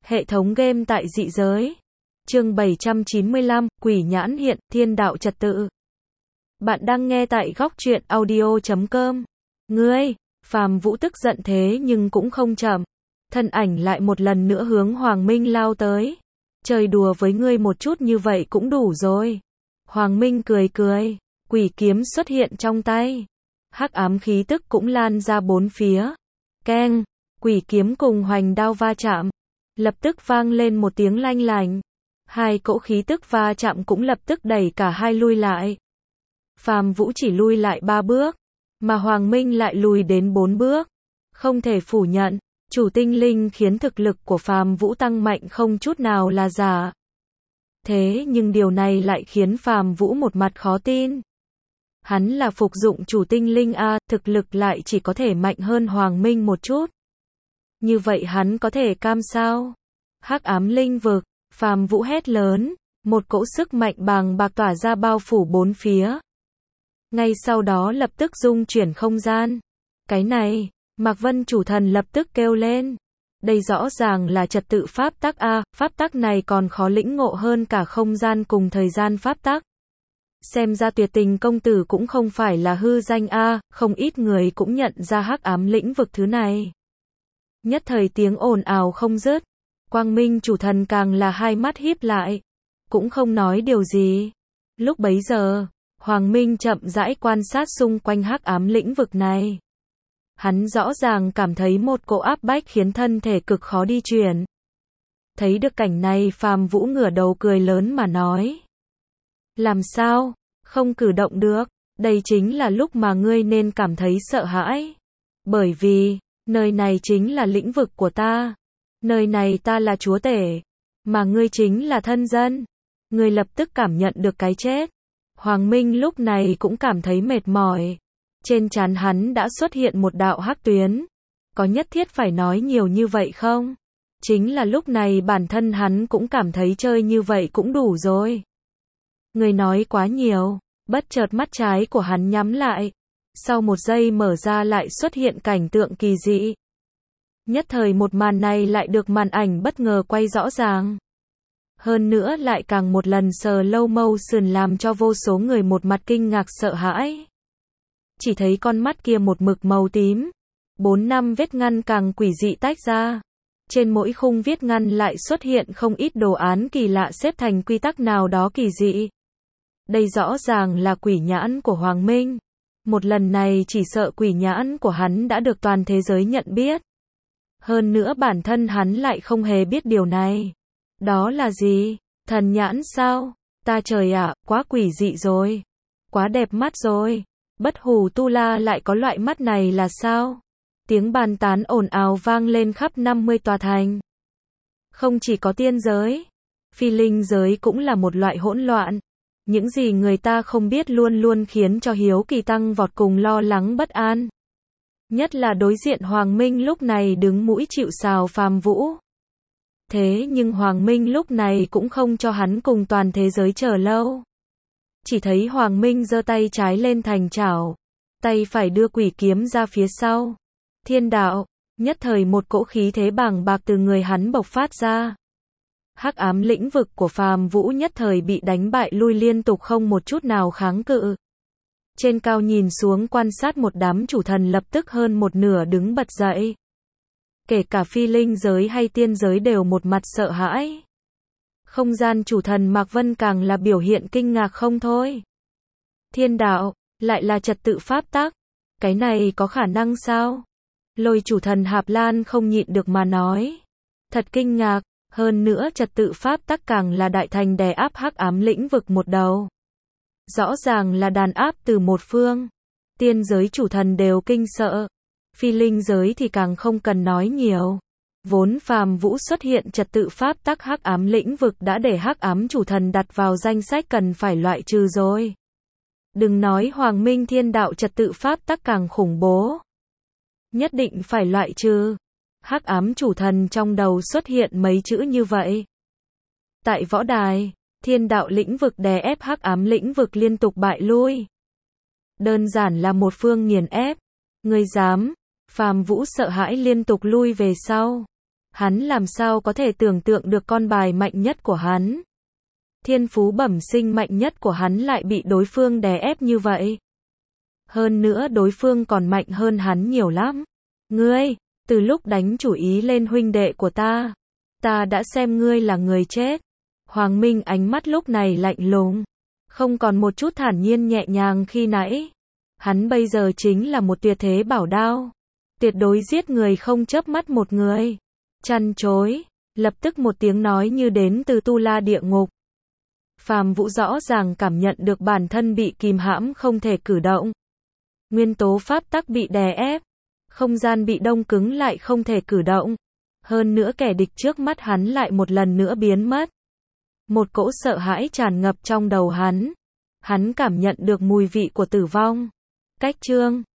Hệ thống game tại dị giới. Chương 795, Quỷ nhãn hiện, thiên đạo trật tự. Bạn đang nghe tại góc truyện audio.com. Ngươi, Phàm Vũ tức giận thế nhưng cũng không chậm. Thân ảnh lại một lần nữa hướng Hoàng Minh lao tới. Chơi đùa với ngươi một chút như vậy cũng đủ rồi. Hoàng Minh cười cười, quỷ kiếm xuất hiện trong tay. Hắc ám khí tức cũng lan ra bốn phía. Keng, quỷ kiếm cùng hoành đao va chạm. Lập tức vang lên một tiếng lanh lành. Hai cỗ khí tức va chạm cũng lập tức đẩy cả hai lui lại. Phàm Vũ chỉ lui lại 3 bước, mà Hoàng Minh lại lùi đến 4 bước. Không thể phủ nhận, chủ tinh linh khiến thực lực của Phàm Vũ tăng mạnh không chút nào là giả. Thế nhưng điều này lại khiến Phàm Vũ một mặt khó tin. Hắn là phục dụng chủ tinh linh a, thực lực lại chỉ có thể mạnh hơn Hoàng Minh một chút. Như vậy hắn có thể cam sao? Hắc ám linh vực, Phàm Vũ hét lớn, một cỗ sức mạnh bàng bạc tỏa ra bao phủ bốn phía. Ngay sau đó lập tức dung chuyển không gian. Cái này, Mạc Vân chủ thần lập tức kêu lên. Đây rõ ràng là trật tự pháp tắc a, pháp tắc này còn khó lĩnh ngộ hơn cả không gian cùng thời gian pháp tắc. Xem ra Tuyệt Tình công tử cũng không phải là hư danh a, không ít người cũng nhận ra hắc ám lĩnh vực thứ này. Nhất thời tiếng ồn ào không dứt. Quang Minh chủ thần càng là hai mắt híp lại, cũng không nói điều gì. Lúc bấy giờ, Hoàng Minh chậm rãi quan sát xung quanh hắc ám lĩnh vực này. Hắn rõ ràng cảm thấy một cỗ áp bách khiến thân thể cực khó đi chuyển. Thấy được cảnh này, Phàm Vũ ngửa đầu cười lớn mà nói. Làm sao? Không cử động được, đây chính là lúc mà ngươi nên cảm thấy sợ hãi. Bởi vì, nơi này chính là lĩnh vực của ta. Nơi này ta là chúa tể, mà ngươi chính là thân dân. Ngươi lập tức cảm nhận được cái chết. Hoàng Minh lúc này cũng cảm thấy mệt mỏi. Trên trán hắn đã xuất hiện một đạo hắc tuyến. Có nhất thiết phải nói nhiều như vậy không? Chính là lúc này bản thân hắn cũng cảm thấy chơi như vậy cũng đủ rồi. Ngươi nói quá nhiều. Bất chợt mắt trái của hắn nhắm lại. Sau một giây mở ra lại xuất hiện cảnh tượng kỳ dị. Nhất thời một màn này lại được màn ảnh bất ngờ quay rõ ràng. Hơn nữa lại càng một lần slow motion làm cho vô số người một mặt kinh ngạc sợ hãi. Chỉ thấy con mắt kia một mực màu tím. 4-5 vết ngăn càng quỷ dị tách ra. Trên mỗi khung vết ngăn lại xuất hiện không ít đồ án kỳ lạ xếp thành quy tắc nào đó kỳ dị. Đây rõ ràng là quỷ nhãn của Hoàng Minh. Một lần này chỉ sợ quỷ nhãn của hắn đã được toàn thế giới nhận biết. Hơn nữa bản thân hắn lại không hề biết điều này. Đó là gì? Thần nhãn sao? Ta trời ạ, quá quỷ dị rồi. Quá đẹp mắt rồi. Bất hủ tu la lại có loại mắt này là sao? Tiếng bàn tán ồn ào vang lên khắp 50 tòa thành. Không chỉ có tiên giới, phi linh giới cũng là một loại hỗn loạn. Những gì người ta không biết luôn luôn khiến cho hiếu kỳ tăng vọt cùng lo lắng bất an. Nhất là đối diện Hoàng Minh lúc này đứng mũi chịu sào Phàm Vũ. Thế nhưng Hoàng Minh lúc này cũng không cho hắn cùng toàn thế giới chờ lâu. Chỉ thấy Hoàng Minh giơ tay trái lên thành chảo, tay phải đưa quỷ kiếm ra phía sau. Thiên đạo, nhất thời một cỗ khí thế bàng bạc từ người hắn bộc phát ra. Hắc ám lĩnh vực của Phàm Vũ nhất thời bị đánh bại lui liên tục không một chút nào kháng cự. Trên cao nhìn xuống quan sát một đám chủ thần lập tức hơn một nửa đứng bật dậy. Kể cả phi linh giới hay tiên giới đều một mặt sợ hãi. Không gian chủ thần Mạc Vân càng là biểu hiện kinh ngạc không thôi. Thiên đạo, lại là trật tự pháp tắc. Cái này có khả năng sao? Lôi chủ thần Hạp Lan không nhịn được mà nói. Thật kinh ngạc, hơn nữa trật tự pháp tắc càng là đại thành đè áp hắc ám lĩnh vực một đầu. Rõ ràng là đàn áp từ một phương. Tiên giới chủ thần đều kinh sợ. Phi linh giới thì càng không cần nói nhiều. Vốn Phàm Vũ xuất hiện trật tự pháp tắc hắc ám lĩnh vực đã để hắc ám chủ thần đặt vào danh sách cần phải loại trừ rồi. Đừng nói Hoàng Minh thiên đạo trật tự pháp tắc càng khủng bố. Nhất định phải loại trừ. Hắc ám chủ thần trong đầu xuất hiện mấy chữ như vậy. Tại võ đài, thiên đạo lĩnh vực đè ép hắc ám lĩnh vực liên tục bại lui. Đơn giản là một phương nghiền ép. Ngươi dám? Phàm Vũ sợ hãi liên tục lui về sau. Hắn làm sao có thể tưởng tượng được con bài mạnh nhất của hắn. Thiên phú bẩm sinh mạnh nhất của hắn lại bị đối phương đè ép như vậy. Hơn nữa đối phương còn mạnh hơn hắn nhiều lắm. Ngươi, từ lúc đánh chủ ý lên huynh đệ của ta đã xem ngươi là người chết. Hoàng Minh ánh mắt lúc này lạnh lùng, không còn một chút thản nhiên nhẹ nhàng khi nãy. Hắn bây giờ chính là một tuyệt thế bảo đao, tuyệt đối giết người không chớp mắt một người. Chăn chối, lập tức một tiếng nói như đến từ tu la địa ngục. Phàm Vũ rõ ràng cảm nhận được bản thân bị kìm hãm không thể cử động. Nguyên tố pháp tắc bị đè ép, không gian bị đông cứng lại không thể cử động. Hơn nữa kẻ địch trước mắt hắn lại một lần nữa biến mất. Một cỗ sợ hãi tràn ngập trong đầu hắn. Hắn cảm nhận được mùi vị của tử vong. Cách chương